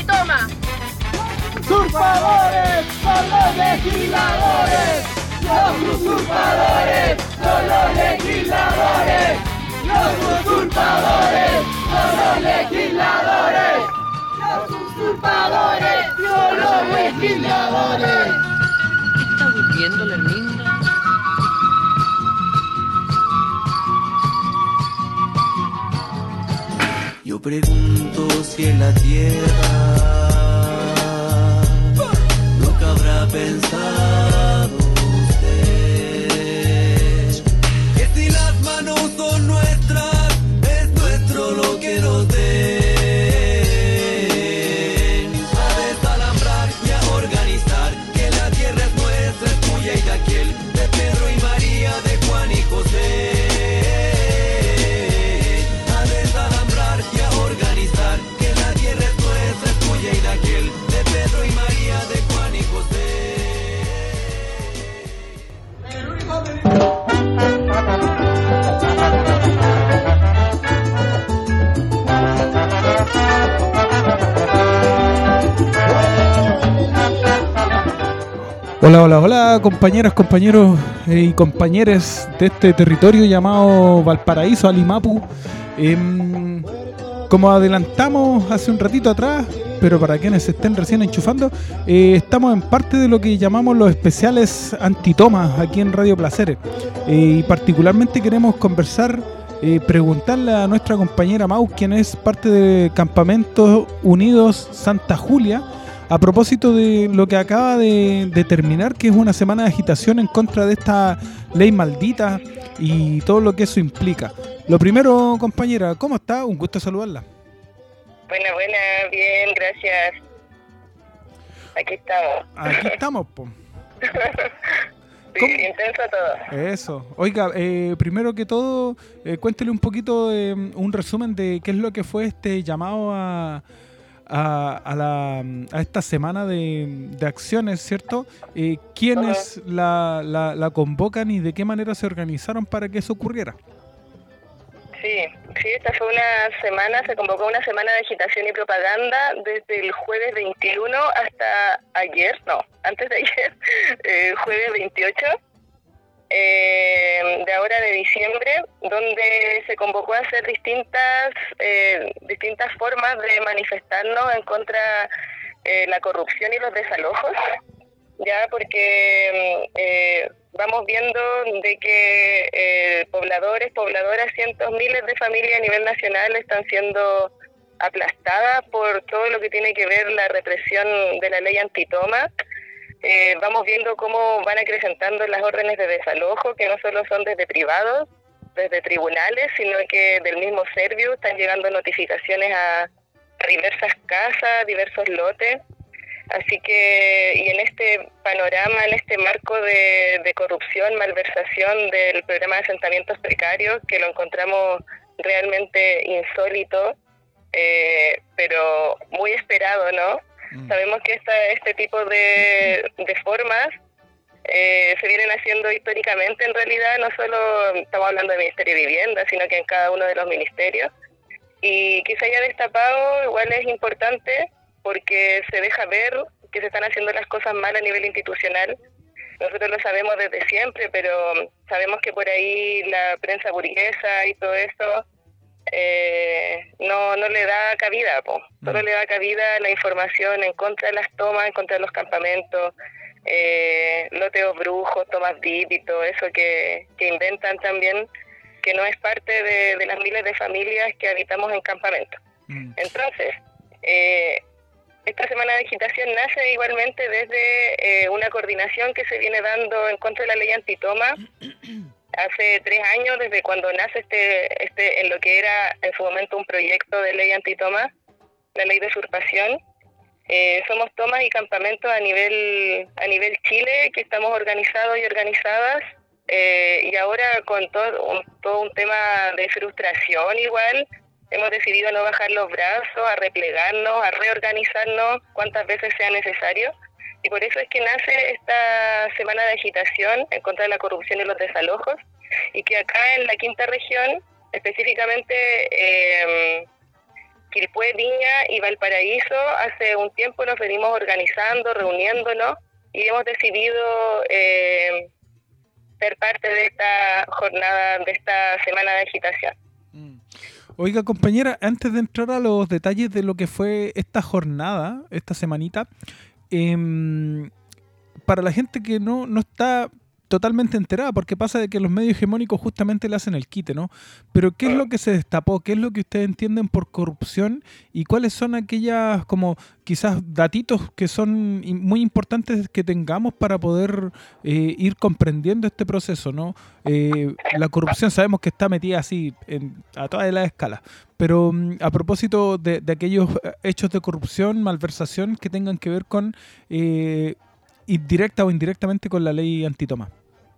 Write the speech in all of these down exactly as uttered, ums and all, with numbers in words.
antitoma. ¡Usurpadores son los legisladores! ¡Los usurpadores son los legisladores! ¡Los usurpadores son los legisladores! ¡Los usurpadores son los legisladores! ¿Está durmiendo la Herminda? Yo pregunto si en la tierra nunca habrá pensado usted que si las manos son nuestras, es nuestro lo que nos den. A desalambrar y a organizar, que la tierra es nuestra, es tuya y de aquel, de Pedro y María, de Juan y José. Hola, hola, hola, compañeras, compañeros eh, y compañeres de este territorio llamado Valparaíso, Alimapu. Eh, como adelantamos hace un ratito atrás, pero para quienes se estén recién enchufando, eh, estamos en parte de lo que llamamos los especiales antitomas aquí en Radio Placeres. Eh, y particularmente queremos conversar, eh, preguntarle a nuestra compañera Mau, quien es parte de Campamentos Unidos Santa Julia, a propósito de lo que acaba de, de terminar, que es una semana de agitación en contra de esta ley maldita y todo lo que eso implica. Lo primero, compañera, ¿cómo está? Un gusto saludarla. Buena, buena, bien, gracias. Aquí estamos. Aquí estamos, po. Sí, intenso todo. Eso. Oiga, eh, primero que todo, eh, cuéntele un poquito, eh, un resumen de qué es lo que fue este llamado a... A, a, la, a esta semana de, de acciones, ¿cierto? Eh, ¿Quiénes uh-huh. la, la, la convocan y de qué manera se organizaron para que eso ocurriera? Sí, sí, esta fue una semana, se convocó una semana de agitación y propaganda desde el jueves veintiuno hasta ayer, no, antes de ayer, eh, jueves veintiocho. Eh, de ahora de diciembre, donde se convocó a hacer distintas eh, distintas formas de manifestarnos en contra eh, la corrupción y los desalojos, ya porque eh, vamos viendo de que eh, pobladores, pobladoras, cientos, miles de familias a nivel nacional están siendo aplastadas por todo lo que tiene que ver la represión de la ley antitoma. Eh, vamos viendo cómo van acrecentando las órdenes de desalojo, que no solo son desde privados, desde tribunales, sino que del mismo Serviu están llegando notificaciones a diversas casas, diversos lotes. Así que, y en este panorama, en este marco de, de corrupción, malversación del programa de asentamientos precarios, que lo encontramos realmente insólito, eh, pero muy esperado, ¿no? Sabemos que esta, este tipo de, de formas eh, se vienen haciendo históricamente, en realidad, no solo estamos hablando del Ministerio de Vivienda, sino que en cada uno de los ministerios. Y que se haya destapado igual es importante porque se deja ver que se están haciendo las cosas mal a nivel institucional. Nosotros lo sabemos desde siempre, pero sabemos que por ahí la prensa burguesa y todo eso Eh, no no le da cabida, po. Solo le da cabida la información en contra de las tomas, en contra de los campamentos, eh, loteos brujos, tomas V I P y todo eso que, que inventan también, que no es parte de, de las miles de familias que habitamos en campamentos. Mm. Entonces, eh, esta semana de agitación nace igualmente desde eh, una coordinación que se viene dando en contra de la ley antitoma. Hace tres años, desde cuando nace este, este en lo que era en su momento un proyecto de ley antitoma, la ley de usurpación, eh, somos tomas y campamentos a nivel a nivel Chile, que estamos organizados y organizadas, eh, y ahora con todo un, todo un tema de frustración igual, hemos decidido no bajar los brazos, a replegarnos, a reorganizarnos cuantas veces sea necesario. Y por eso es que nace esta semana de agitación en contra de la corrupción y los desalojos, y que acá en la quinta región, específicamente, eh, Quilpué, Viña y Valparaíso, hace un tiempo nos venimos organizando, reuniéndonos, y hemos decidido eh, ser parte de esta jornada, de esta semana de agitación. Mm. Oiga, compañera, antes de entrar a los detalles de lo que fue esta jornada, esta semanita, eh, para la gente que no, no está totalmente enterada, porque pasa de que los medios hegemónicos justamente le hacen el quite, ¿no? Pero ¿qué es lo que se destapó? ¿Qué es lo que ustedes entienden por corrupción? ¿Y cuáles son aquellas, como quizás datitos que son muy importantes que tengamos para poder eh, ir comprendiendo este proceso, ¿no? Eh, la corrupción sabemos que está metida así en, a todas las escalas, pero um, a propósito de, de aquellos hechos de corrupción, malversación que tengan que ver con... Eh, indirecta o indirectamente con la ley antitoma.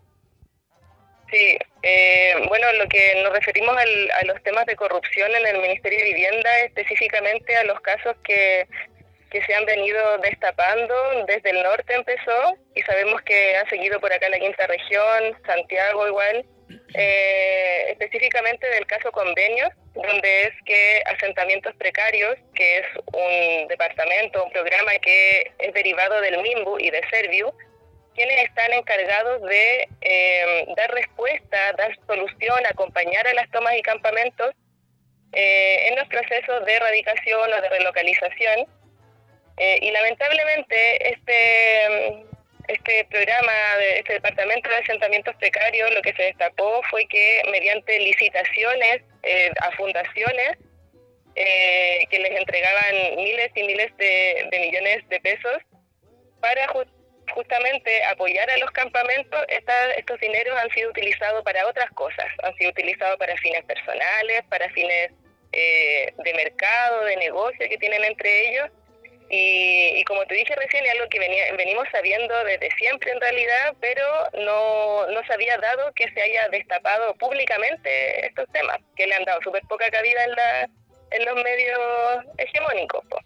Sí, eh, bueno, lo que nos referimos al, a los temas de corrupción en el Ministerio de Vivienda, específicamente a los casos que, que se han venido destapando. Desde el norte empezó, y sabemos que ha seguido por acá la quinta región, Santiago igual, eh, específicamente del caso Convenios, donde es que Asentamientos Precarios, que es un departamento, un programa que es derivado del MIMBU y de Serviu, quienes están encargados de eh, dar respuesta, dar solución, acompañar a las tomas y campamentos eh, en los procesos de erradicación o de relocalización. Eh, y lamentablemente este, este programa, de este departamento de asentamientos precarios, lo que se destapó fue que mediante licitaciones eh, a fundaciones eh, que les entregaban miles y miles de, de millones de pesos para ju- justamente apoyar a los campamentos, esta, estos dineros han sido utilizados para otras cosas, han sido utilizados para fines personales, para fines eh, de mercado, de negocio que tienen entre ellos. Y, y como te dije recién, es algo que venía, venimos sabiendo desde siempre en realidad, pero no, no se había dado que se haya destapado públicamente estos temas, que le han dado súper poca cabida en, la, en los medios hegemónicos. Po.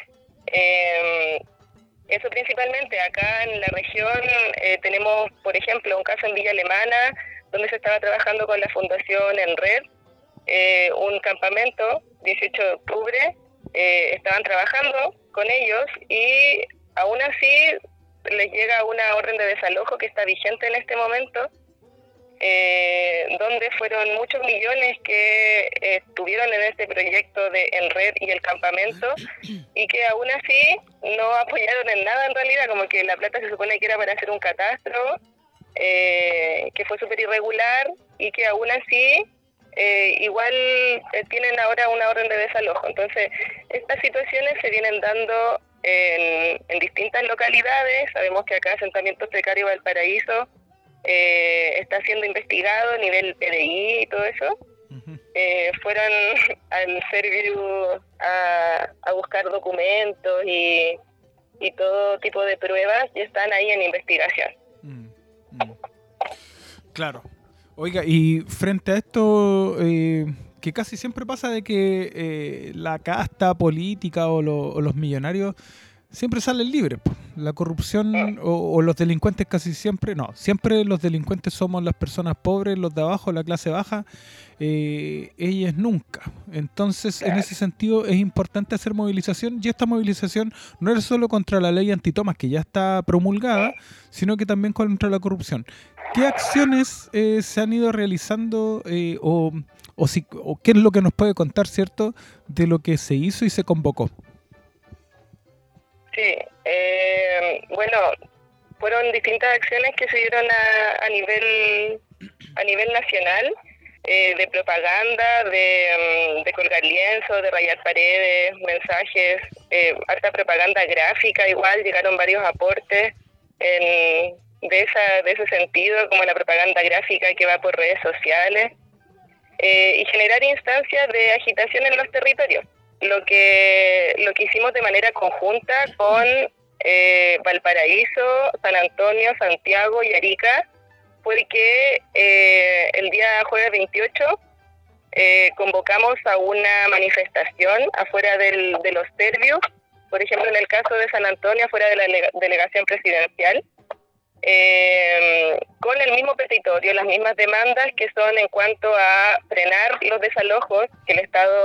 Eh, eso principalmente. Acá en la región eh, tenemos, por ejemplo, un caso en Villa Alemana, donde se estaba trabajando con la Fundación En Red, eh, un campamento, dieciocho de octubre, eh, estaban trabajando con ellos y aún así les llega una orden de desalojo que está vigente en este momento, eh, donde fueron muchos millones que eh, estuvieron en este proyecto de En Red y el campamento y que aún así no apoyaron en nada en realidad, como que la plata se supone que era para hacer un catastro, eh, que fue súper irregular y que aún así Eh, igual eh, tienen ahora una orden de desalojo. Entonces, estas situaciones se vienen dando en, en distintas localidades. Sabemos que acá Asentamientos Precarios Valparaíso eh, está siendo investigado a nivel P D I y todo eso. Uh-huh. Eh, fueron al Serviu a, a buscar documentos y, y todo tipo de pruebas y están ahí en investigación. Mm, mm. Claro. Oiga, y frente a esto, eh, que casi siempre pasa de que eh, la casta política o, lo, o los millonarios siempre salen libres. La corrupción o, o los delincuentes casi siempre, no, siempre los delincuentes somos las personas pobres, los de abajo, la clase baja, eh, ellas nunca. Entonces, en ese sentido es importante hacer movilización, y esta movilización no es solo contra la ley antitomas, que ya está promulgada, sino que también contra la corrupción. ¿Qué acciones eh, se han ido realizando eh, o, o, si, o qué es lo que nos puede contar, cierto, de lo que se hizo y se convocó? Sí, eh, bueno, fueron distintas acciones que se dieron a, a nivel a nivel nacional, eh, de propaganda, de, de colgar lienzos, de rayar paredes, mensajes, eh, harta propaganda gráfica, igual llegaron varios aportes en, de esa de ese sentido, como la propaganda gráfica que va por redes sociales, eh, y generar instancias de agitación en los territorios. Lo que lo que hicimos de manera conjunta con eh, Valparaíso, San Antonio, Santiago y Arica fue que eh, el día jueves veintiocho eh, convocamos a una manifestación afuera del, de los Servius, por ejemplo en el caso de San Antonio, afuera de la delegación presidencial, eh, con el mismo petitorio, las mismas demandas que son en cuanto a frenar los desalojos que el Estado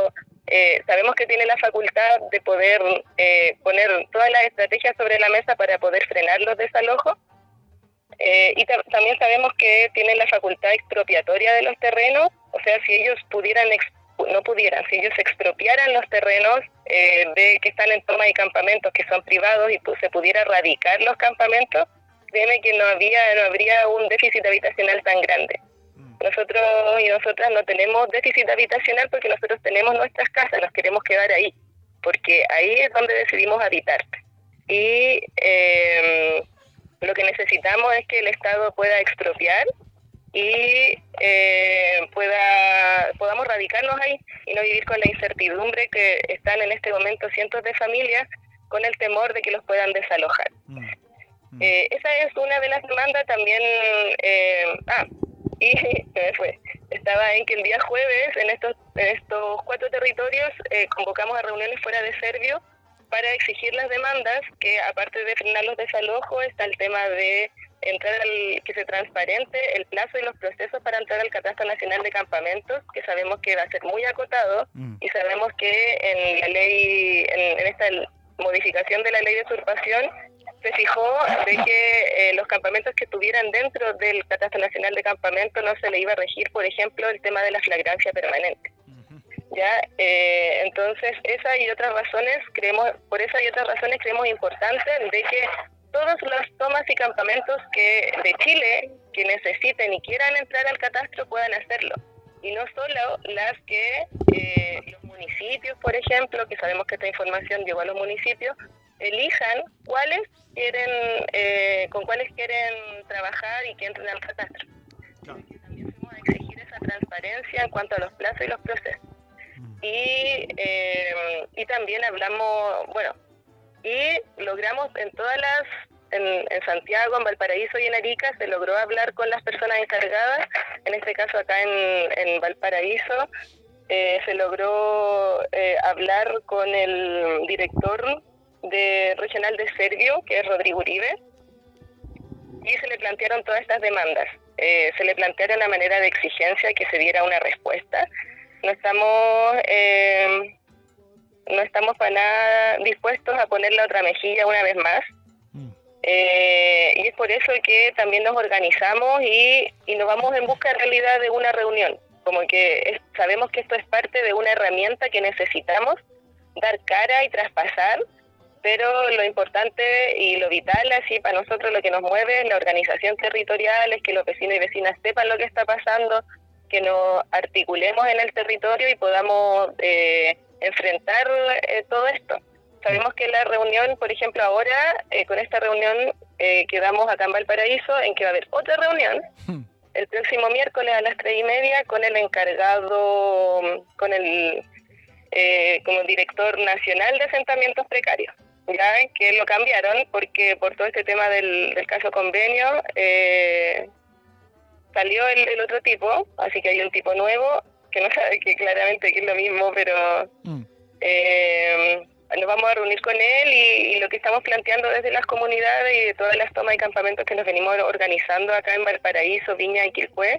eh, sabemos que tiene la facultad de poder eh, poner todas las estrategias sobre la mesa para poder frenar los desalojos. Eh, y ta- también sabemos que tienen la facultad expropiatoria de los terrenos, o sea, si ellos pudieran, ex- no pudieran, si ellos expropiaran los terrenos eh, de que están en toma y campamentos que son privados y pues, se pudiera radicar los campamentos, créeme que no había, no habría un déficit habitacional tan grande. Nosotros y nosotras no tenemos déficit habitacional porque nosotros tenemos nuestras casas, nos queremos quedar ahí, porque ahí es donde decidimos habitar. Y eh, lo que necesitamos es que el Estado pueda expropiar y eh, pueda podamos radicarnos ahí y no vivir con la incertidumbre que están en este momento cientos de familias con el temor de que los puedan desalojar. Mm. Mm. Eh, esa es una de las demandas también. Eh, ah, y se me fue. Estaba en que el día jueves en estos, en estos cuatro territorios eh, convocamos a reuniones fuera de Servio para exigir las demandas, que aparte de frenar los desalojos, está el tema de entrar al, que se transparente el plazo y los procesos para entrar al Catastro Nacional de Campamentos, que sabemos que va a ser muy acotado, mm. y sabemos que en la ley, en, en esta modificación de la ley de usurpación, se fijó de que eh, los campamentos que estuvieran dentro del Catastro Nacional de Campamentos no se le iba a regir, por ejemplo, el tema de la flagrancia permanente. Ya, eh, entonces esa y otras razones creemos, por esa y otras razones creemos importante de que todas las tomas y campamentos que de Chile que necesiten y quieran entrar al catastro puedan hacerlo, y no solo las que eh, los municipios, por ejemplo, que sabemos que esta información llegó a los municipios, elijan cuáles quieren, eh, con cuáles quieren trabajar y que entren al catastro. Claro. También vamos a exigir esa transparencia en cuanto a los plazos y los procesos. Y, eh, y también hablamos, bueno, y logramos en todas las, en, en Santiago, en Valparaíso y en Arica, se logró hablar con las personas encargadas, en este caso acá en, en Valparaíso, eh, se logró eh, hablar con el director de regional de Servio, que es Rodrigo Uribe, y se le plantearon todas estas demandas. Eh, se le plantearon una manera de exigencia que se diera una respuesta. No estamos eh, no estamos para nada dispuestos a poner la otra mejilla una vez más. Mm. Eh, y es por eso que también nos organizamos y, y nos vamos en busca en realidad de una reunión. Como que es, sabemos que esto es parte de una herramienta que necesitamos dar cara y traspasar, pero lo importante y lo vital, así para nosotros lo que nos mueve es la organización territorial, es que los vecinos y vecinas sepan lo que está pasando, que nos articulemos en el territorio y podamos eh, enfrentar eh, todo esto. Sabemos que la reunión, por ejemplo, ahora, eh, con esta reunión eh, quedamos acá en Valparaíso, en que va a haber otra reunión el próximo miércoles a las tres y media con el encargado, con el eh, como director nacional de asentamientos precarios, ya que lo cambiaron porque por todo este tema del, del caso convenio, eh, salió el, el otro tipo, así que hay un tipo nuevo que no sabe que claramente que es lo mismo, pero mm. eh, nos vamos a reunir con él y, y lo que estamos planteando desde las comunidades y de todas las tomas y campamentos que nos venimos organizando acá en Valparaíso, Viña y Quilpué,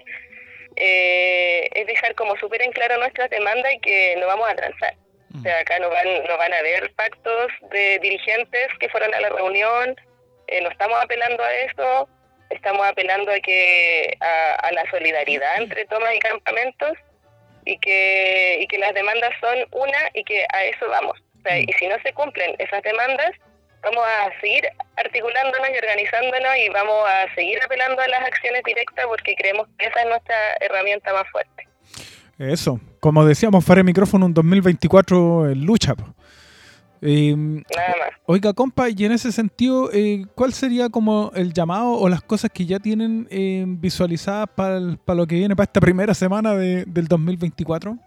eh, es dejar como súper en claro nuestras demandas y que no vamos a transar. Mm. O sea, acá no van, no van a haber pactos de dirigentes que fueron a la reunión, eh, no estamos apelando a eso. Estamos apelando a que a, a la solidaridad entre tomas y campamentos y que y que las demandas son una y que a eso vamos. O sea, y si no se cumplen esas demandas, vamos a seguir articulándonos y organizándonos y vamos a seguir apelando a las acciones directas porque creemos que esa es nuestra herramienta más fuerte. Eso, como decíamos fuera de micrófono, un dos mil veinticuatro en lucha. Eh, Nada más. Oiga, compa, y en ese sentido, eh, ¿cuál sería como el llamado o las cosas que ya tienen eh, visualizadas para para lo que viene, para esta primera semana de, del dos mil veinticuatro?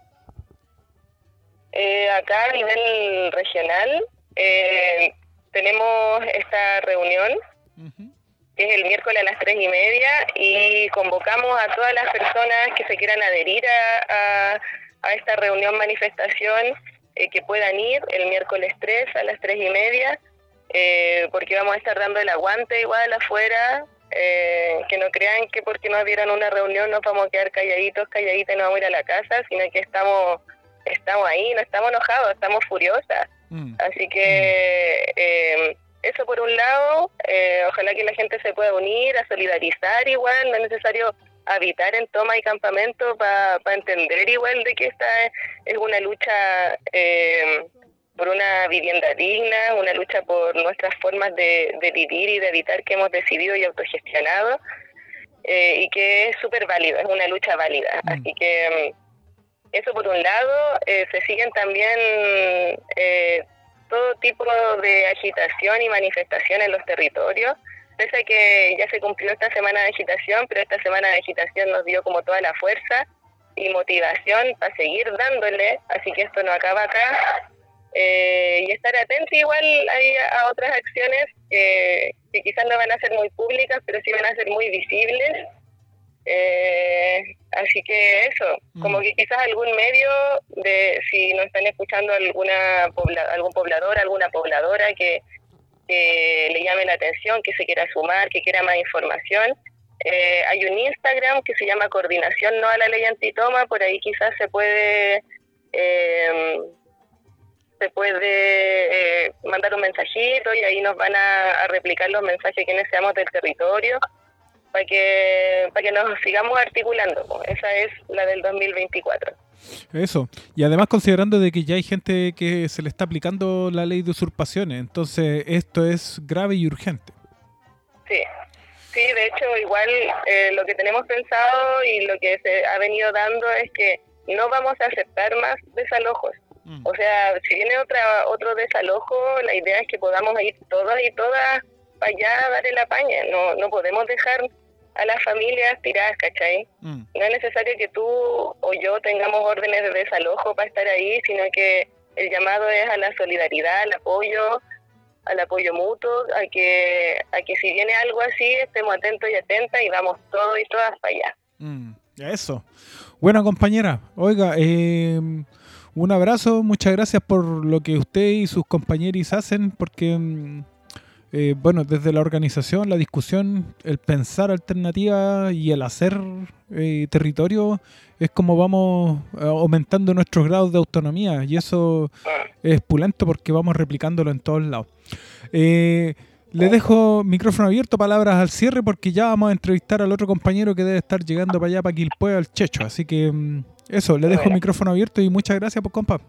Eh, acá a nivel regional eh, tenemos esta reunión, uh-huh. que es el miércoles a las tres y media, y convocamos a todas las personas que se quieran adherir a, a, a esta reunión manifestación, Eh, que puedan ir el miércoles tres a las tres y media, eh, porque vamos a estar dando el aguante igual afuera, eh, que no crean que porque nos dieron una reunión nos vamos a quedar calladitos, calladitas y nos vamos a ir a la casa, sino que estamos estamos ahí, no estamos enojados, estamos furiosas. Mm. Así que eh, eso por un lado, eh, ojalá que la gente se pueda unir, a solidarizar igual, no es necesario habitar en toma y campamento para pa entender igual de que esta es, es una lucha eh, por una vivienda digna, una lucha por nuestras formas de, de vivir y de habitar que hemos decidido y autogestionado, eh, y que es súper válida, es una lucha válida. Mm. Así que eso por un lado. Eh, se siguen también eh, todo tipo de agitación y manifestación en los territorios, pese a que ya se cumplió esta semana de agitación, pero esta semana de agitación nos dio como toda la fuerza y motivación para seguir dándole, así que esto no acaba acá. Eh, y estar atentos igual ahí a, a otras acciones que, que quizás no van a ser muy públicas, pero sí van a ser muy visibles. Eh, así que eso, mm. como que quizás algún medio, de si nos están escuchando alguna pobla, algún poblador, alguna pobladora que, que le llame la atención, que se quiera sumar, que quiera más información, eh, hay un Instagram que se llama Coordinación No a la Ley Antitoma, por ahí quizás se puede... Eh, se puede eh, mandar un mensajito y ahí nos van a, a replicar los mensajes quienes seamos del territorio para que para que nos sigamos articulando. Esa es la del dos mil veinticuatro. Eso. Y además considerando de que ya hay gente que se le está aplicando la ley de usurpaciones, entonces esto es grave y urgente. Sí, sí, de hecho igual eh, lo que tenemos pensado y lo que se ha venido dando es que no vamos a aceptar más desalojos. O sea, si viene otra otro desalojo, la idea es que podamos ir todos y todas para allá a dar el apañe. No, no podemos dejar a las familias tiradas, ¿cachai? Mm. No es necesario que tú o yo tengamos órdenes de desalojo para estar ahí, sino que el llamado es a la solidaridad, al apoyo, al apoyo mutuo, a que a que si viene algo así, estemos atentos y atentas y vamos todos y todas para allá. Mm, eso. Bueno, compañera, oiga, eh... un abrazo, muchas gracias por lo que usted y sus compañeros hacen, porque, eh, bueno, desde la organización, la discusión, el pensar alternativa y el hacer eh, territorio es como vamos aumentando nuestros grados de autonomía, y eso es pulento porque vamos replicándolo en todos lados. Eh, le dejo micrófono abierto, palabras al cierre, porque ya vamos a entrevistar al otro compañero que debe estar llegando para allá, para Quilpué, al Checho, así que... eso, le dejo el micrófono abierto y muchas gracias, pues, compa.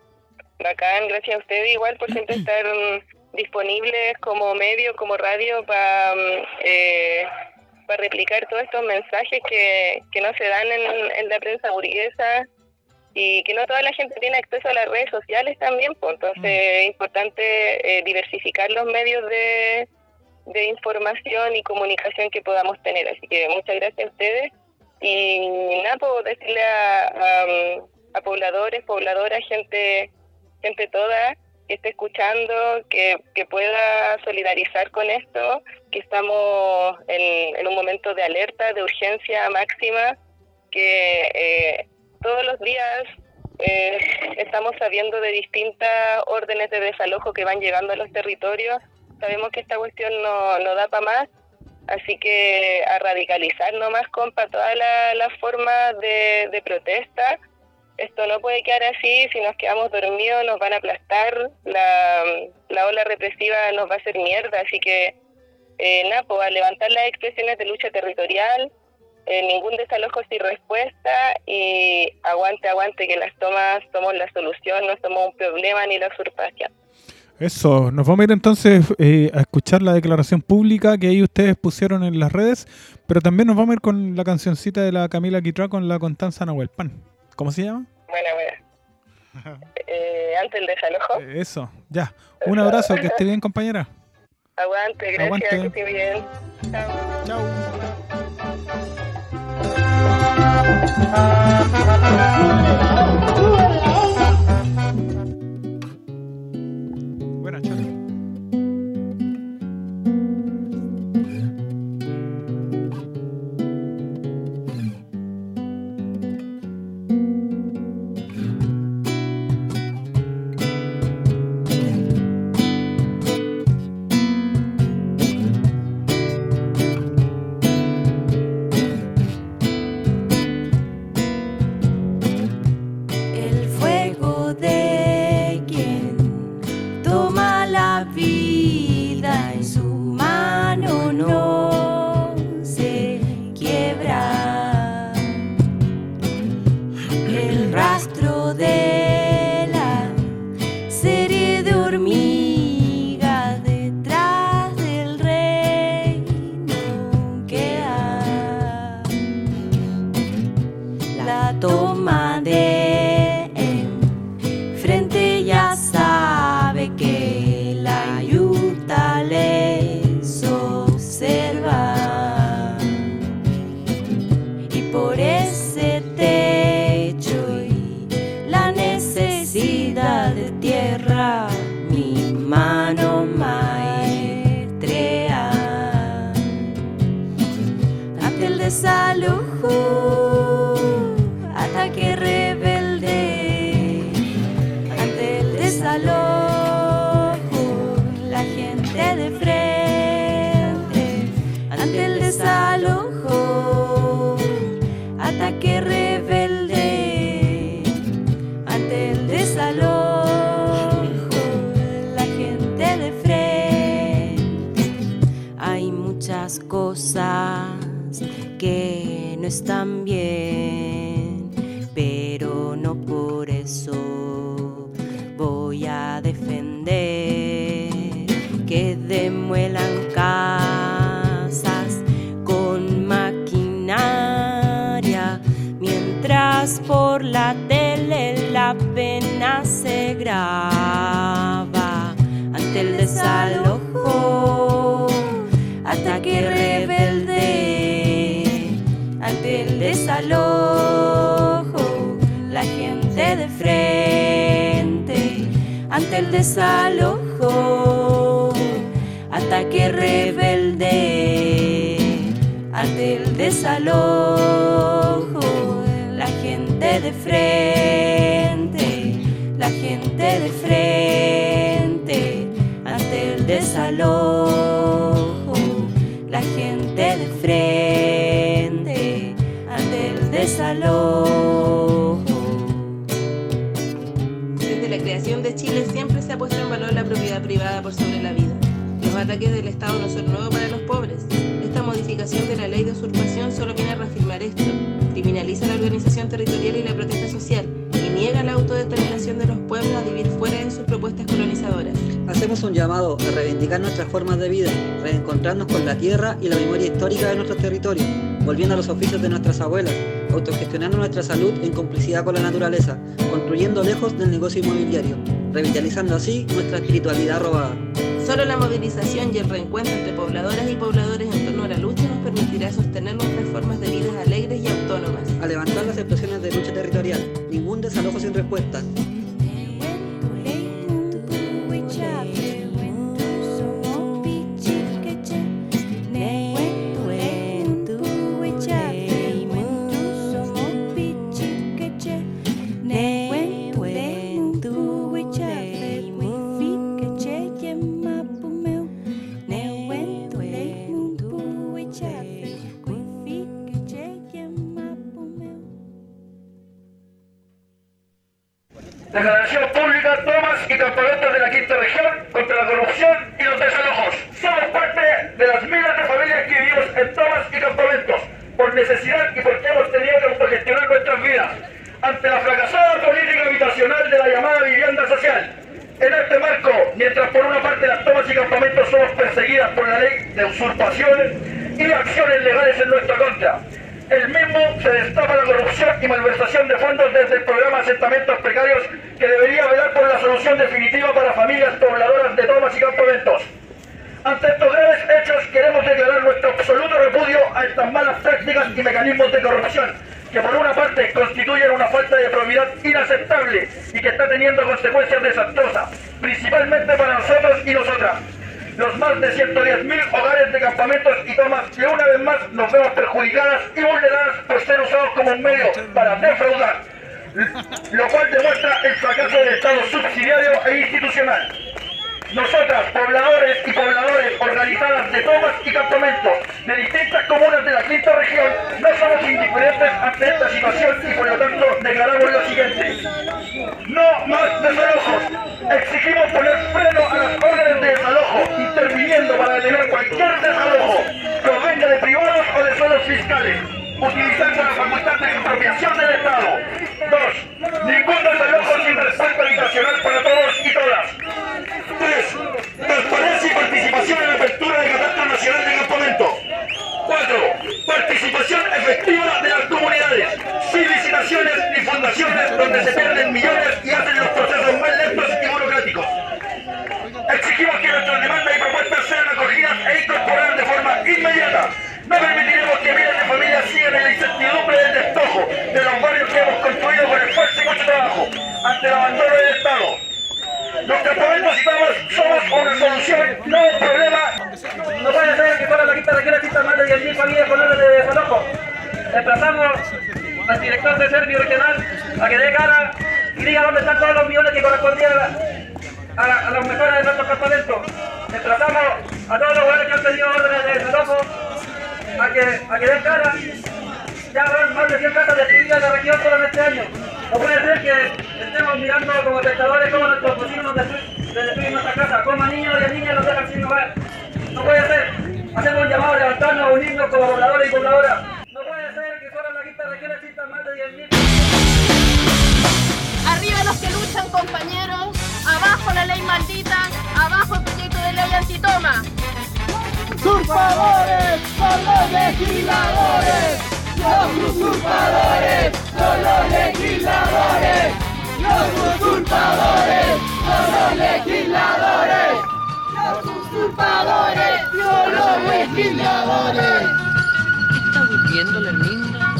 Bacán, gracias a ustedes igual por siempre estar um, disponibles como medio, como radio, para eh, para replicar todos estos mensajes que, que no se dan en, en la prensa burguesa y que no toda la gente tiene acceso a las redes sociales también, pues entonces mm. es importante eh, diversificar los medios de, de información y comunicación que podamos tener. Así que muchas gracias a ustedes. Y nada, puedo decirle a, a, a pobladores, pobladoras, gente gente toda que esté escuchando, que, que pueda solidarizar con esto, que estamos en, en un momento de alerta, de urgencia máxima, que eh, todos los días eh, estamos sabiendo de distintas órdenes de desalojo que van llegando a los territorios. Sabemos que esta cuestión no, no da para más. Así que a radicalizar nomás, compa, todas las la formas de, de protesta. Esto no puede quedar así, si nos quedamos dormidos nos van a aplastar, la, la ola represiva nos va a hacer mierda, así que eh, nada, pues a levantar las expresiones de lucha territorial, eh, ningún desalojo sin respuesta y aguante, aguante, que las tomas somos la solución, no somos un problema ni la usurpación. Eso, nos vamos a ir entonces eh, a escuchar la declaración pública que ahí ustedes pusieron en las redes, pero también nos vamos a ir con la cancioncita de la Camila Quitrá con la Constanza Nahuelpan. ¿Cómo se llama? Buena, buena. eh, antes el desalojo. Eh, eso, ya. Un abrazo, que esté bien, compañera. Aguante, gracias, Aguante. Que esté bien. Chao. Chao. Buenas, Chole. la toma de frente ya sabe que la yuta les observa, y por ese techo y la necesidad de tierra mi mano maestrea ante el desalojo, ataque rebelde, ante el desalojo, la gente de frente, ante el desalojo, ataque rebelde, ante el desalojo, la gente de frente. Hay muchas cosas que no están bien, pero no por eso voy a defender que demuelan casas con maquinaria, mientras por la tele la pena se graba. Ante el desalojo, ataque rebelde, ante el desalojo, la gente de frente, ante el desalojo, ataque rebelde, ante el desalojo, la gente de frente, la gente de frente, ante el desalojo, la gente de frente, ante el desalojo. Desde la creación de Chile siempre se ha puesto en valor la propiedad privada por sobre la vida. Los ataques del Estado no son nuevos para los pobres. Esta modificación de la ley de usurpación solo viene a reafirmar esto. Criminaliza la organización territorial y la protesta social y niega la autodeterminación de los pueblos a vivir fuera de sus propuestas colonizadoras. Hacemos un llamado a reivindicar nuestras formas de vida, reencontrarnos con la tierra y la memoria histórica de nuestros territorios, volviendo a los oficios de nuestras abuelas, autogestionando nuestra salud en complicidad con la naturaleza, construyendo lejos del negocio inmobiliario, revitalizando así nuestra espiritualidad robada. Solo la movilización y el reencuentro entre pobladoras y pobladores en torno a la lucha nos permitirá sostener nuestras formas de vida alegres y autónomas. A levantar las expresiones de lucha territorial, ningún desalojo sin respuesta. Declaración pública, tomas y campamentos de la quinta región contra la corrupción y los desalojos. Somos parte de las miles de familias que vivimos en tomas y campamentos, por necesidad y porque hemos tenido que autogestionar nuestras vidas, ante la fracasada política habitacional de la llamada vivienda social. En este marco, mientras por una parte las tomas y campamentos somos perseguidas por la ley de usurpaciones y acciones legales en nuestra contra, el mismo se destapa la corrupción y malversación de fondos desde el programa Asentamientos Precarios, que debería velar por la solución definitiva para familias pobladoras de tomas y campamentos. Ante estos graves hechos queremos declarar nuestro absoluto repudio a estas malas prácticas y mecanismos de corrupción, que por una parte constituyen una falta de probidad inaceptable y que está teniendo consecuencias desastrosas, principalmente para nosotros y nosotras. Los más de ciento diez mil hogares de campamentos y tomas que una vez más nos vemos perjudicadas y vulneradas por ser usados como un medio para defraudar, lo cual demuestra el fracaso del Estado subsidiario e institucional. Nosotras, pobladores y pobladores organizadas de tomas y campamentos de distintas comunas de la quinta región, no somos indiferentes ante esta situación y por lo tanto declaramos lo siguiente: no más desalojos. Exigimos poner freno a las órdenes de desalojo, interviniendo para detener cualquier desalojo, provenga de privados o de suelos fiscales, utilizando la facultad de expropiación del Estado. Dos. Ningún desalojo sin respuesta habitacional para todos y todas. Tres. Transparencia y participación en la apertura del Catastro Nacional de Campamento. Cuatro. Participación efectiva de las comunidades. Sin licitación donde se pierden millones y hacen los procesos más lentos y burocráticos. Exigimos que nuestras demandas y propuestas sean acogidas e incorporadas de forma inmediata. No permitiremos que miles de familias sigan en la incertidumbre del despojo de los barrios que hemos construido con esfuerzo y mucho trabajo ante el abandono del Estado. Los campamentos y tomas somos una solución, no un problema. No puede ser que fuera la quinta región exista más de diez mil familias con orden de desalojo. Desplazamos al director de Servio Regional a que dé cara y diga dónde están todos los millones que correspondían a, a, la, a las mejoras de nuestros campamentos. Desplazamos a todos los jugadores que han tenido órdenes de desalojo a que, a que den cara. Ya van más de cien casas destruidas en la región solo en este año. No puede ser que estemos mirando como espectadores cómo nuestros vecinos nos destruyen, destruyen nuestras casas, como niños y niñas nos dejan sin hogar. No puede ser. Hacemos un llamado a levantarnos, a unirnos como pobladores y pobladoras. No puede ser que solo en la quinta región existan más de diez mil. Arriba los que luchan, compañeros. Abajo la ley maldita. Abajo el proyecto de ley antitoma. ¡Usurpadores son los legisladores! ¡Los usurpadores son los legisladores! ¡Los usurpadores son los legisladores! ¡Los usurpadores son los legisladores! ¿Está durmiendo la Herminda?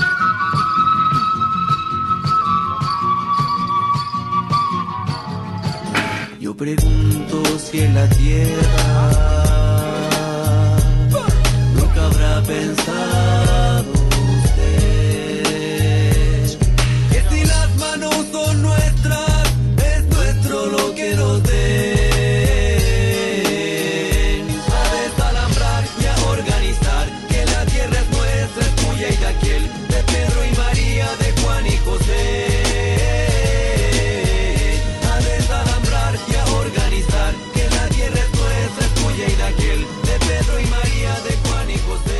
Yo pregunto si en la tierra nunca habrá pensado usted que si las manos son nuestras, es nuestro lo que nos den. A desalambrar y a organizar, que la tierra es nuestra, es tuya y de aquel, de Pedro y María, de Juan y José. A desalambrar y a organizar, que la tierra es nuestra, es tuya y de aquel, de Pedro y María, de Juan y José.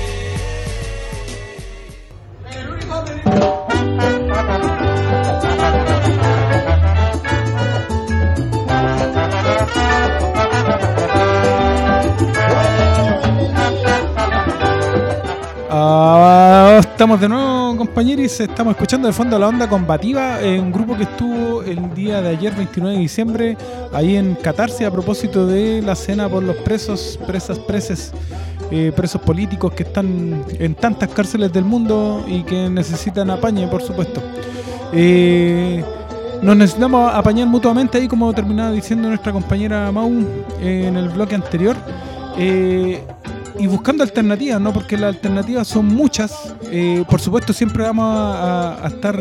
Ah, estamos de nuevo, compañeros. Estamos escuchando de fondo La Onda Combativa, eh, un grupo que estuvo el día de ayer, veintinueve de diciembre, ahí en Catarse, a propósito de la cena por los presos, presas, preses, eh, presos políticos que están en tantas cárceles del mundo y que necesitan apañe, por supuesto. Eh, nos necesitamos apañar mutuamente, ahí como terminaba diciendo nuestra compañera Mau eh, en el bloque anterior. Eh, Y buscando alternativas, ¿no? Porque las alternativas son muchas. Eh, por supuesto, siempre vamos a, a estar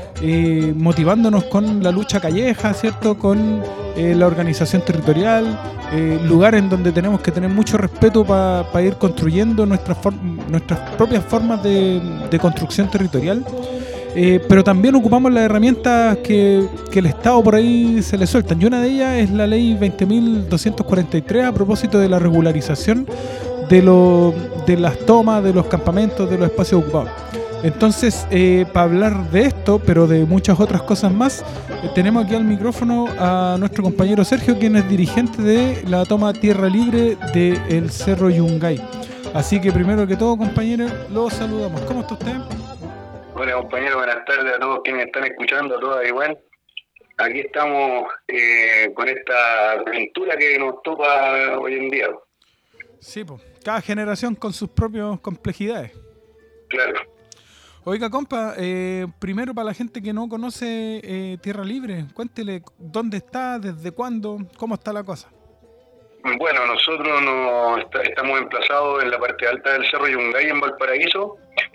eh, motivándonos con la lucha calleja, ¿cierto? Con eh, la organización territorial, eh, lugares en donde tenemos que tener mucho respeto para pa ir construyendo nuestras, nuestras propias formas de, de construcción territorial. Eh, pero también ocupamos las herramientas que, que el Estado por ahí se le sueltan. Y una de ellas es la ley veinte mil doscientos cuarenta y tres a propósito de la regularización de, lo, de las tomas, de los campamentos, de los espacios ocupados. Entonces, eh, para hablar de esto, pero de muchas otras cosas más, eh, tenemos aquí al micrófono a nuestro compañero Sergio, quien es dirigente de la toma Tierra Libre del Cerro Yungay. Así que primero que todo, compañero, lo saludamos. ¿Cómo está usted? Hola, compañero, buenas tardes a todos quienes están escuchando, a todas igual. Aquí estamos eh, con esta aventura que nos toca hoy en día. Sí, pues, cada generación con sus propias complejidades. Claro. Oiga, compa, eh, primero para la gente que no conoce eh, Tierra Libre, cuéntele dónde está, desde cuándo, cómo está la cosa. Bueno, nosotros nos est- estamos emplazados en la parte alta del Cerro Yungay, en Valparaíso.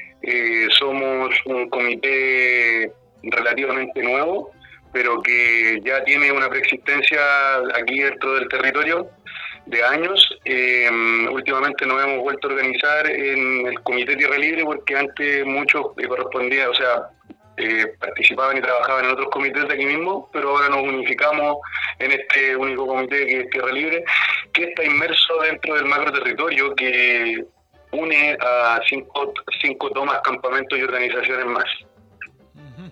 Eh, somos un comité relativamente nuevo, pero que ya tiene una preexistencia aquí dentro del territorio de años. Eh, últimamente nos hemos vuelto a organizar en el Comité Tierra Libre porque antes muchos eh, correspondía, o sea, eh, participaban y trabajaban en otros comités de aquí mismo, pero ahora nos unificamos en este único comité que es Tierra Libre, que está inmerso dentro del macro territorio que une a cinco, cinco tomas, campamentos y organizaciones más. Uh-huh.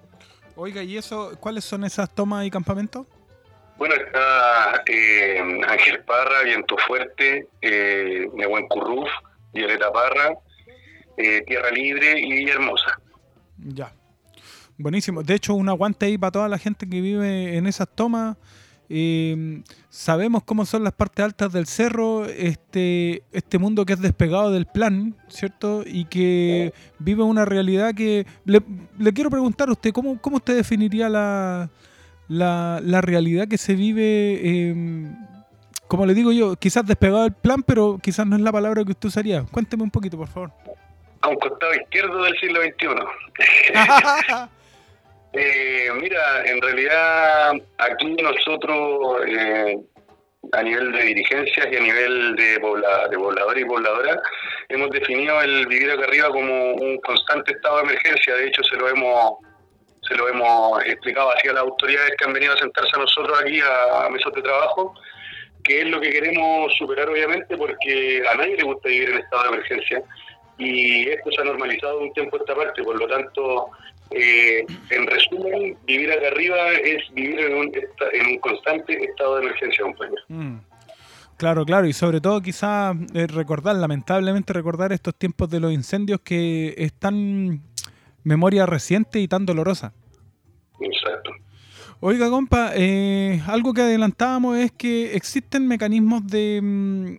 Oiga, ¿y eso, cuáles son esas tomas y campamentos? Bueno, está eh, Ángel Parra, Viento Fuerte, eh, Nehuencurruf, Violeta Parra, eh, Tierra Libre y Villahermosa. Ya. Buenísimo. De hecho, un aguante ahí para toda la gente que vive en esas tomas. Eh, sabemos cómo son las partes altas del cerro, este, este mundo que es despegado del plan, ¿cierto? Y que vive una realidad que... Le, le quiero preguntar a usted, ¿cómo, cómo usted definiría la, la, la realidad que se vive, eh, como le digo yo, quizás despegado del plan, pero quizás no es la palabra que usted usaría? Cuénteme un poquito, por favor. A un costado izquierdo del siglo veintiuno. Eh, mira, en realidad aquí nosotros eh, a nivel de dirigencias y a nivel de, pobla, de pobladores y pobladoras hemos definido el vivir acá arriba como un constante estado de emergencia. De hecho se lo hemos se lo hemos explicado así a las autoridades que han venido a sentarse a nosotros aquí a, a mesas de trabajo, que es lo que queremos superar obviamente, porque a nadie le gusta vivir en estado de emergencia y esto se ha normalizado un tiempo a esta parte. Por lo tanto, Eh, en resumen, vivir acá arriba es vivir en un, en un constante estado de emergencia, compañero. Mm. Claro, claro, y sobre todo quizás eh, recordar, lamentablemente recordar estos tiempos de los incendios que es tan memoria reciente y tan dolorosa. Exacto. Oiga, compa, eh, algo que adelantábamos es que existen mecanismos de...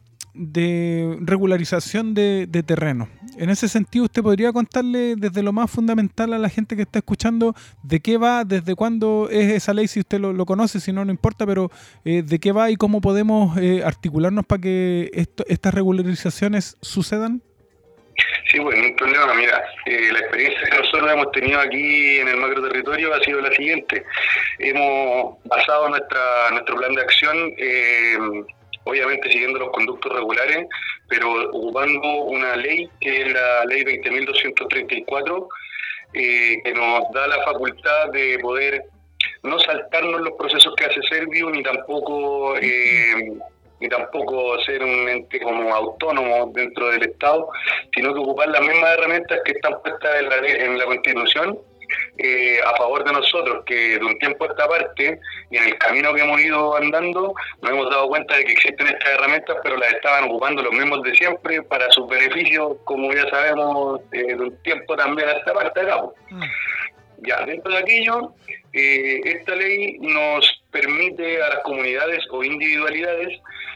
de regularización de, de terreno. En ese sentido, ¿usted podría contarle desde lo más fundamental a la gente que está escuchando de qué va, desde cuándo es esa ley, si usted lo, lo conoce, si no, no importa, pero eh, de qué va y cómo podemos eh, articularnos para que esto, estas regularizaciones sucedan? Sí, bueno, un problema. Mira, eh, la experiencia que nosotros hemos tenido aquí en el macro territorio ha sido la siguiente. Hemos basado nuestra nuestro plan de acción eh, obviamente siguiendo los conductos regulares, pero ocupando una ley que es la ley veinte mil doscientos treinta y cuatro, eh, que nos da la facultad de poder no saltarnos los procesos que hace Serviu, ni tampoco eh, ni tampoco ser un ente como autónomo dentro del Estado, sino que ocupar las mismas herramientas que están puestas en la, en la Constitución, Eh, a favor de nosotros, que de un tiempo a esta parte y en el camino que hemos ido andando nos hemos dado cuenta de que existen estas herramientas, pero las estaban ocupando los mismos de siempre para sus beneficios, como ya sabemos, eh, de un tiempo también a esta parte acá. Mm. Ya, dentro de aquello, eh, esta ley nos permite a las comunidades o individualidades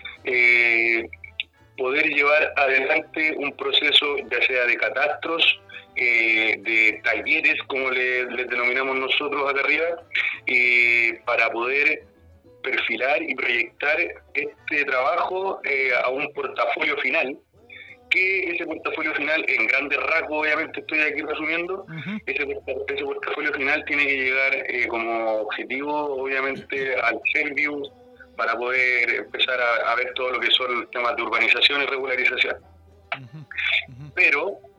eh, poder llevar adelante un proceso ya sea de catastros, Eh, de talleres, como les le denominamos nosotros acá arriba, eh, para poder perfilar y proyectar este trabajo eh, a un portafolio final, que ese portafolio final, en grandes rasgos, obviamente estoy aquí resumiendo, uh-huh. ese, ese portafolio final tiene que llegar eh, como objetivo, obviamente, al Serviu para poder empezar a, a ver todo lo que son los temas de urbanización y regularización. Uh-huh. Uh-huh. Pero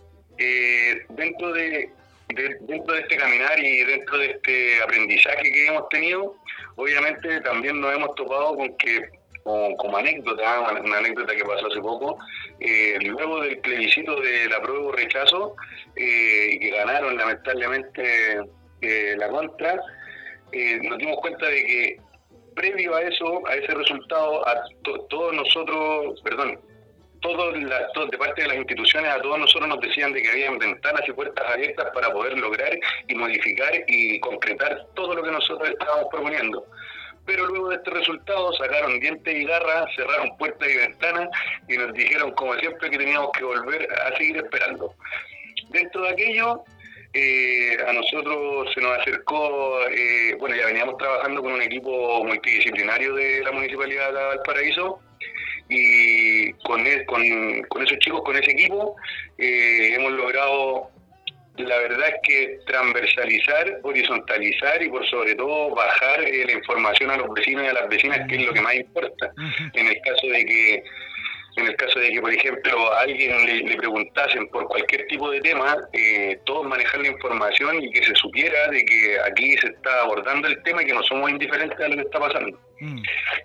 Eh, dentro de, de dentro de este caminar y dentro de este aprendizaje que hemos tenido, obviamente también nos hemos topado con que, como, como anécdota, una, una anécdota que pasó hace poco, eh, luego del plebiscito del apruebo o rechazo, eh, y que ganaron lamentablemente eh, la contra, eh, nos dimos cuenta de que previo a eso, a ese resultado, a to, todos nosotros, perdón, Todos la, todo, de parte de las instituciones, a todos nosotros nos decían de que había ventanas y puertas abiertas para poder lograr y modificar y concretar todo lo que nosotros estábamos proponiendo. Pero luego de este resultado sacaron dientes y garras, cerraron puertas y ventanas y nos dijeron, como siempre, que teníamos que volver a seguir esperando. Dentro de aquello, eh, a nosotros se nos acercó, eh, bueno, ya veníamos trabajando con un equipo multidisciplinario de la Municipalidad de Valparaíso, y con, el, con, con esos chicos, con ese equipo, eh, hemos logrado, la verdad es que transversalizar, horizontalizar y por sobre todo bajar eh, la información a los vecinos y a las vecinas, que es lo que más importa. En el caso de que, en el caso de que por ejemplo, a alguien le, le preguntasen por cualquier tipo de tema, eh, todos manejar la información y que se supiera de que aquí se está abordando el tema y que no somos indiferentes a lo que está pasando. Mm.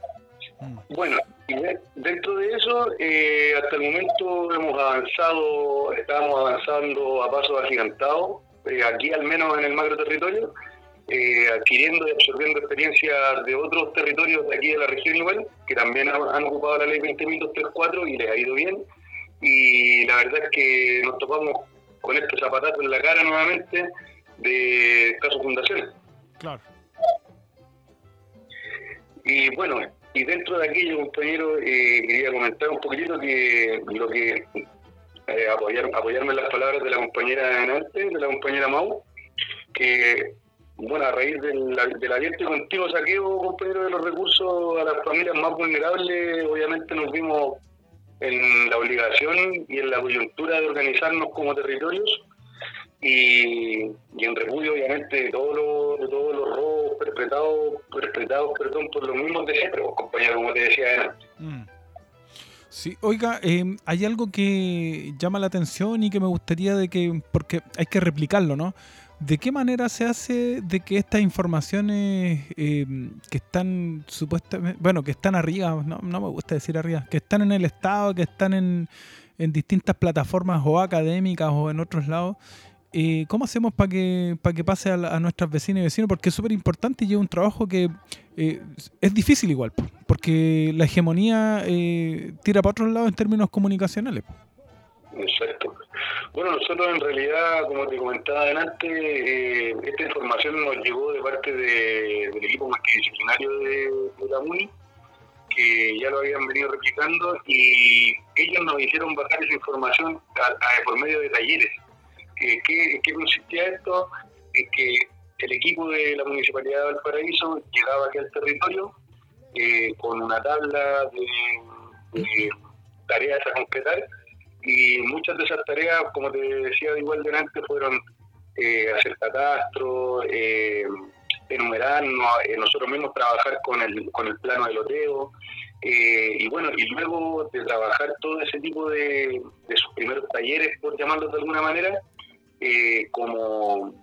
Bueno, dentro de eso, eh, hasta el momento hemos avanzado, estamos avanzando a pasos agigantados, eh, aquí al menos en el macro territorio, eh, adquiriendo y absorbiendo experiencias de otros territorios de aquí de la región igual, que también han, han ocupado la ley veinte mil doscientos treinta y cuatro y les ha ido bien, y la verdad es que nos topamos con este zapatazo en la cara nuevamente, de casos fundación. Claro. Y bueno, y dentro de aquello, compañero, eh, quería comentar un poquitito que lo que eh, apoyar, apoyarme en las palabras de la compañera Enante, de la compañera Mau, que bueno, a raíz del, del abierto y continuo saqueo, compañero, de los recursos a las familias más vulnerables, obviamente nos vimos en la obligación y en la coyuntura de organizarnos como territorios y, y en repudio, obviamente, de todos los, de todos los robos perpetrados, perpetrados perdón, por los mismos de siempre, compañero, como te decía antes. Mm. Sí, oiga, eh, hay algo que llama la atención y que me gustaría de que, porque hay que replicarlo, ¿no? ¿De qué manera se hace de que estas informaciones eh, que están supuestamente, bueno, que están arriba, no, no me gusta decir arriba, que están en el Estado, que están en, en distintas plataformas o académicas o en otros lados, eh, ¿cómo hacemos para que para que pase a, la, a nuestras vecinas y vecinos? Porque es súper importante y es un trabajo que eh, es difícil igual, porque la hegemonía eh, tira para otros lados en términos comunicacionales. Exacto. Bueno, nosotros en realidad, como te comentaba adelante, eh, esta información nos llegó de parte de, del equipo multidisciplinario de, de la MUNI, que ya lo habían venido replicando, y ellos nos hicieron bajar esa información a, a, por medio de talleres. Eh, ¿qué, ¿Qué consistía esto? En que el equipo de la Municipalidad de Valparaíso llegaba aquí al territorio eh, con una tabla de, de tareas a completar, y muchas de esas tareas, como te decía igual delante, fueron eh, hacer catastro, eh, enumerarnos, eh, nosotros mismos trabajar con el con el plano de loteo, eh, y bueno, y luego de trabajar todo ese tipo de, de sus primeros talleres, por llamarlos de alguna manera, eh, como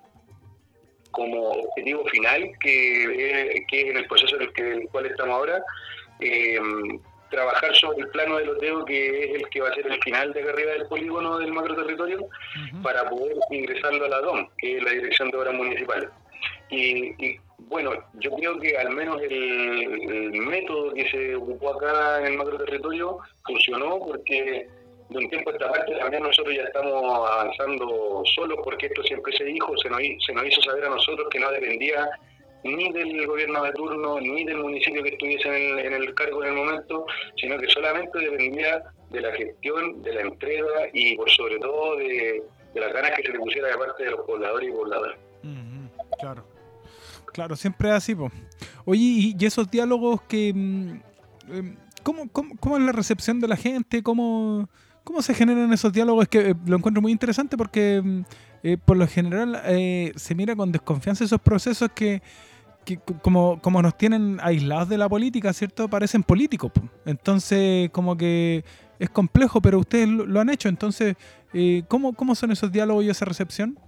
como objetivo final, que, eh, que es en el proceso en el, que, en el cual estamos ahora, eh, trabajar sobre el plano de loteo, que es el que va a ser el final de acá arriba del polígono del macroterritorio, uh-huh, para poder ingresarlo a la D O M, que es la Dirección de Obras Municipales. Y, y bueno, yo creo que al menos el, el método que se ocupó acá en el macroterritorio funcionó, porque de un tiempo a esta parte también nosotros ya estamos avanzando solos, porque esto siempre se dijo, se nos, se nos hizo saber a nosotros que no dependía ni del gobierno de turno, ni del municipio que estuviese en el, en el cargo en el momento, sino que solamente dependía de la gestión, de la entrega y por sobre todo de, de las ganas que se le pusiera de parte de los pobladores y pobladoras. Uh-huh, claro, claro, siempre es así, po. Oye, y, y esos diálogos que... Eh, ¿cómo, cómo, ¿Cómo es la recepción de la gente? ¿Cómo, cómo se generan esos diálogos? Es que eh, lo encuentro muy interesante porque... Eh, por lo general eh, se mira con desconfianza esos procesos que, que como, como nos tienen aislados de la política, ¿cierto? Parecen políticos. Entonces, como que es complejo, pero ustedes lo, lo han hecho. Entonces, eh, ¿cómo, ¿cómo son esos diálogos y esa recepción?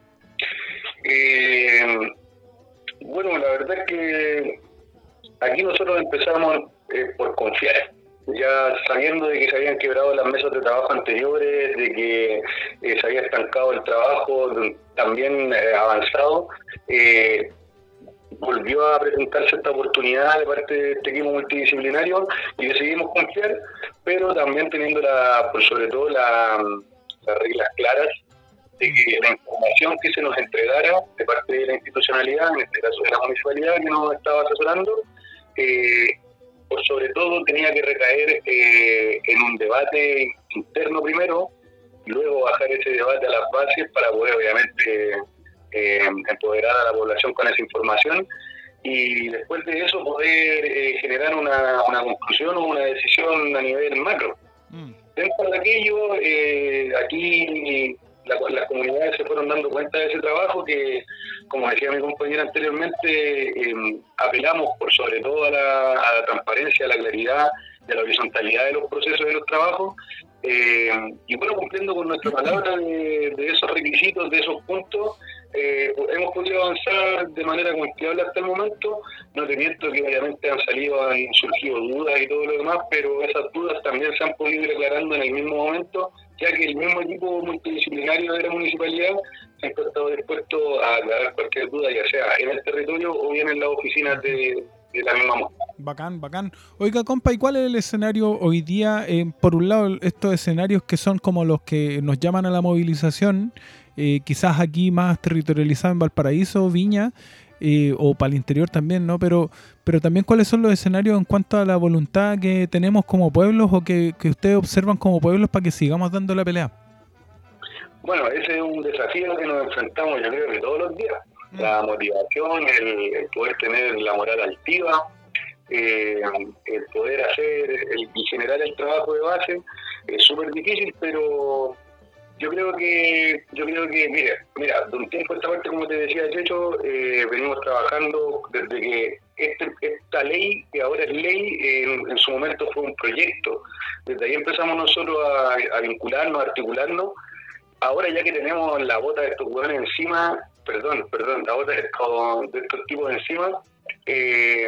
Eh, bueno, la verdad es que aquí nosotros empezamos eh, por confiar. Ya sabiendo de que se habían quebrado las mesas de trabajo anteriores, de que eh, se había estancado el trabajo también eh, avanzado, eh, volvió a presentarse esta oportunidad de parte de este equipo multidisciplinario y decidimos confiar, pero también teniendo la, por sobre todo la, las reglas claras de que la información que se nos entregara de parte de la institucionalidad, en este caso de la municipalidad que nos estaba asesorando, eh, por sobre todo tenía que recaer eh, en un debate interno primero, y luego bajar ese debate a las bases para poder obviamente eh, empoderar a la población con esa información y después de eso poder eh, generar una, una conclusión o una decisión a nivel macro. Mm. Dentro de aquello, eh, aquí la, las comunidades se fueron dando cuenta de ese trabajo que, como decía mi compañera anteriormente, eh, apelamos por sobre todo a la, a la transparencia, a la claridad, de la horizontalidad de los procesos de los trabajos, eh, y bueno, cumpliendo con nuestra palabra de, de esos requisitos, de esos puntos, eh, hemos podido avanzar de manera confiable hasta el momento. No te miento que obviamente han salido, han surgido dudas y todo lo demás, pero esas dudas también se han podido ir aclarando en el mismo momento, ya que el mismo equipo multidisciplinario de la municipalidad siempre ha estado dispuesto a aclarar cualquier duda, ya sea en el territorio o bien en las oficinas de, de la misma municipalidad. Bacán, bacán. Oiga, compa, ¿y cuál es el escenario hoy día? Eh, por un lado, estos escenarios que son como los que nos llaman a la movilización, eh, quizás aquí más territorializado en Valparaíso, Viña, eh, o para el interior también, ¿no? Pero, pero también cuáles son los escenarios en cuanto a la voluntad que tenemos como pueblos o que, que ustedes observan como pueblos para que sigamos dando la pelea. Bueno, ese es un desafío que nos enfrentamos, yo creo que todos los días. La motivación, el, el poder tener la moral altiva, eh, el poder hacer el, y generar el trabajo de base es súper difícil, pero yo creo que, yo creo que, mira, mira, de un tiempo a esta parte, como te decía Checho, eh, venimos trabajando desde que este, esta ley, que ahora es ley, en, en su momento fue un proyecto. Desde ahí empezamos nosotros a, a vincularnos, a articularnos. Ahora ya que tenemos la bota de estos hueones encima, perdón, perdón, la bota de estos, de estos tipos encima, eh,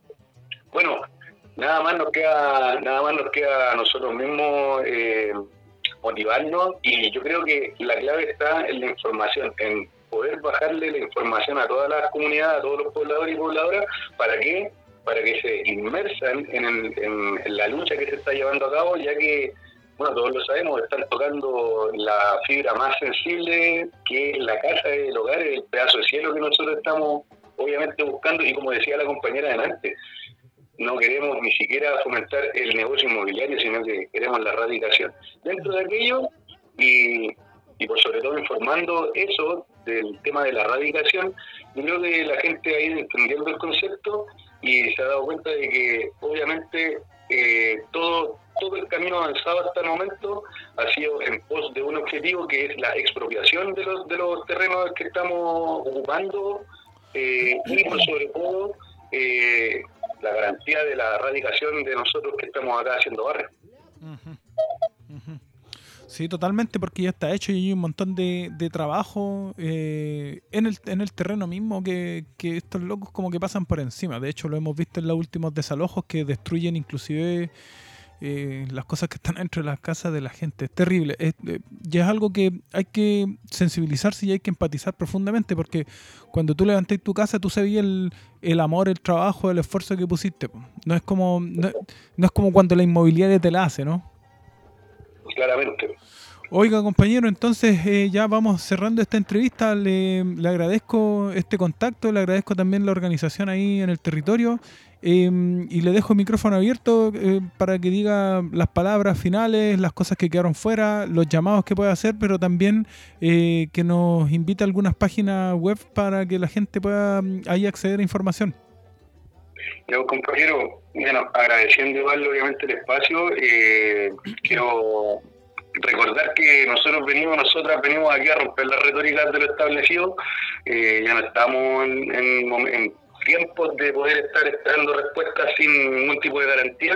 bueno, nada más nos queda, nada más nos queda a nosotros mismos eh, motivarnos, y yo creo que la clave está en la información, en poder bajarle la información a todas las comunidades, a todos los pobladores y pobladoras. ¿Para qué? Para que se inmersan en, el, en, en la lucha que se está llevando a cabo, ya que, bueno, todos lo sabemos, están tocando la fibra más sensible, que es la casa del hogar, el pedazo de cielo que nosotros estamos obviamente buscando, y como decía la compañera delante, no queremos ni siquiera fomentar el negocio inmobiliario, sino que queremos la erradicación. Dentro de aquello, y, y por sobre todo informando eso del tema de la erradicación, yo creo que la gente ha ido entendiendo el concepto y se ha dado cuenta de que obviamente eh, todo todo el camino avanzado hasta el momento ha sido en pos de un objetivo, que es la expropiación de los de los terrenos que estamos ocupando, eh, y por sobre todo eh, la garantía de la erradicación de nosotros que estamos acá haciendo barrio. Uh-huh. Uh-huh. Sí, totalmente, porque ya está hecho y hay un montón de, de trabajo eh, en el en el terreno mismo que, que estos locos como que pasan por encima. De hecho, lo hemos visto en los últimos desalojos que destruyen inclusive Eh, las cosas que están dentro de las casas de la gente. Es terrible. Es, eh, ya es algo que hay que sensibilizarse y hay que empatizar profundamente, porque cuando tú levantas tu casa, tú sabías el, el amor, el trabajo, el esfuerzo que pusiste. No es como no, no es como cuando la inmobiliaria te la hace, ¿no? Claramente. Oiga, compañero, entonces eh, ya vamos cerrando esta entrevista. Le, le agradezco este contacto, le agradezco también la organización ahí en el territorio. Eh, y le dejo el micrófono abierto eh, para que diga las palabras finales, las cosas que quedaron fuera, los llamados que puede hacer, pero también eh, que nos invite a algunas páginas web para que la gente pueda ahí acceder a información. Yo, compañero, bueno, agradeciendo igual obviamente el espacio, eh, quiero recordar que nosotros venimos, nosotras venimos aquí a romper las retóricas de lo establecido. Eh, ya no estamos en, en, en tiempos de poder estar esperando respuestas sin ningún tipo de garantía.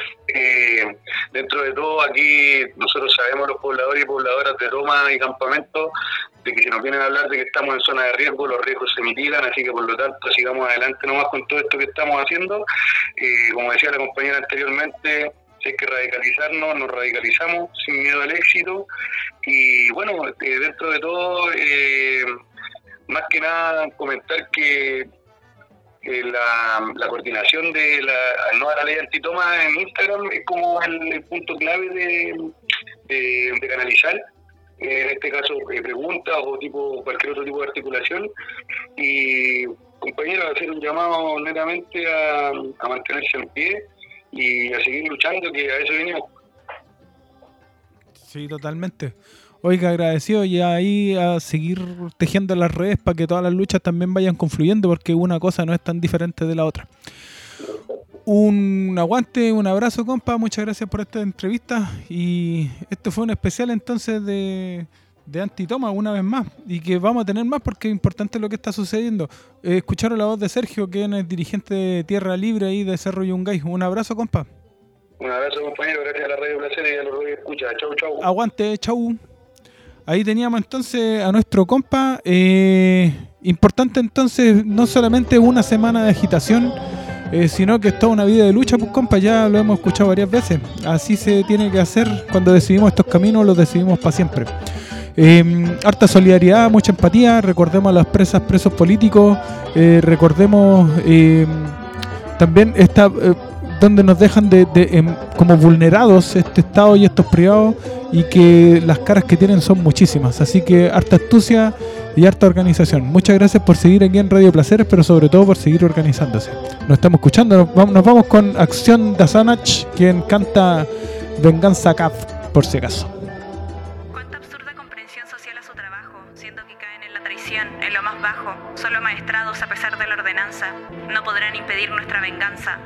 Eh, dentro de todo, aquí nosotros sabemos, los pobladores y pobladoras de Toma y Campamento, de que si nos vienen a hablar de que estamos en zona de riesgo, los riesgos se mitigan, así que por lo tanto sigamos adelante nomás con todo esto que estamos haciendo. Eh, como decía la compañera anteriormente, si hay que radicalizarnos, nos radicalizamos sin miedo al éxito. Y bueno, eh, dentro de todo, eh, más que nada comentar que eh, la, la coordinación de la no a la ley antitoma en Instagram es como el, el punto clave de, de, de canalizar, eh, en este caso eh, preguntas o tipo cualquier otro tipo de articulación. Y compañeros, hacer un llamado netamente a, a mantenerse en pie y a seguir luchando, que a eso venimos. Sí, totalmente. Oiga, agradecido, y ahí a seguir tejiendo las redes para que todas las luchas también vayan confluyendo, porque una cosa no es tan diferente de la otra. Un aguante, un abrazo, compa, muchas gracias por esta entrevista, y este fue un especial entonces de, de Antitoma una vez más, y que vamos a tener más porque es importante lo que está sucediendo. Eh, escucharon la voz de Sergio, que es el dirigente de Tierra Libre ahí de Cerro Yungay. Un abrazo, compa. Un abrazo, compañero, gracias a la Radio Placer y a los que escuchan. Chau, chau. Aguante, chau. Ahí teníamos entonces a nuestro compa. Eh, importante entonces, no solamente una semana de agitación, eh, sino que es toda una vida de lucha, pues compa, ya lo hemos escuchado varias veces. Así se tiene que hacer cuando decidimos estos caminos, los decidimos para siempre. Eh, harta solidaridad, mucha empatía, recordemos a las presas, presos políticos, eh, recordemos eh, también esta... Eh, donde nos dejan de, de em, como vulnerados este Estado y estos privados, y que las caras que tienen son muchísimas. Así que harta astucia y harta organización. Muchas gracias por seguir aquí en Radio Placeres, pero sobre todo por seguir organizándose. Nos estamos escuchando, nos vamos, nos vamos con Acción de Asanach, quien canta Venganza Cap, por si acaso. Cuánta absurda comprensión social a su trabajo, siendo que caen en la traición, en lo más bajo. Solo maestrados a pesar de la ordenanza, no podrán impedir nuestra venganza.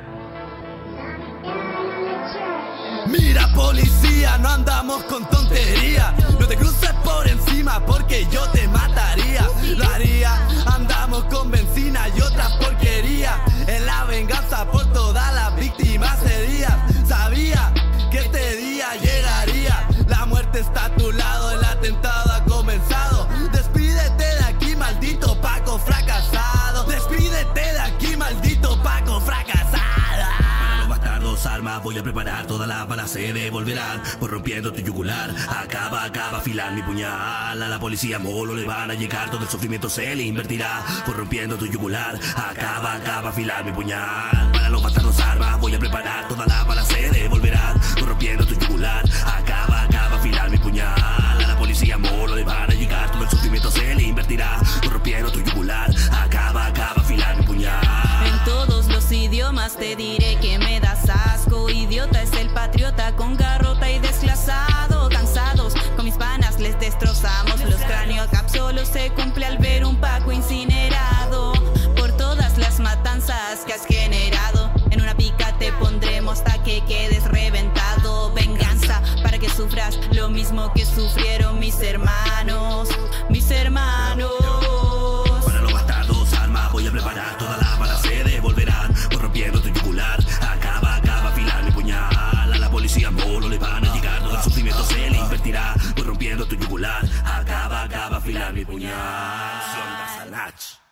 Mira policía, no andamos con tontería. No te cruces por encima porque yo te mataría. Lo haría, andamos con benzina y otras porquerías. En la venganza por todas las víctimas heridas. Sabía que este día llegaría. La muerte está a tu lado, el atentado ha comenzado. Despídete de aquí, maldito Paco fracasado. Despídete de aquí, maldito Paco fracasado. Armas, voy a preparar todas las balas se devolverán por rompiendo tu yugular. Acaba, acaba, afilar mi puñal. A la policía molo le van a llegar, todo el sufrimiento se le invertirá por rompiendo tu yugular. Acaba, acaba, afilar mi puñal. Para los bastardos armas, voy a preparar todas las balas se devolverán por rompiendo tu yugular. Acaba, acaba, afilar mi puñal. A la policía molo le van a llegar, todo el sufrimiento se le invertirá por rompiendo tu yugular. Acaba, acaba, afilar mi puñal. En todos los idiomas te diré que me das asco. Idiota es el patriota con garrota y desclasado. Cansados, con mis panas les destrozamos los cráneos. Cap solo se cumple al ver un Paco incinerado. Por todas las matanzas que has generado, en una pica te pondremos hasta que quedes reventado. Venganza para que sufras lo mismo que sufrieron mis hermanos. Mis hermanos. Para los bastardos armas, voy a preparar todas las balas se devolverán por rompiendo tu yugular. Acaba, acaba, afilar mi puñal. A la policía molo le van a llegar, todo el sufrimiento se le invertirá por rompiendo tu yugular. Acaba, acaba, afilar mi puñal. Acción de Asanach.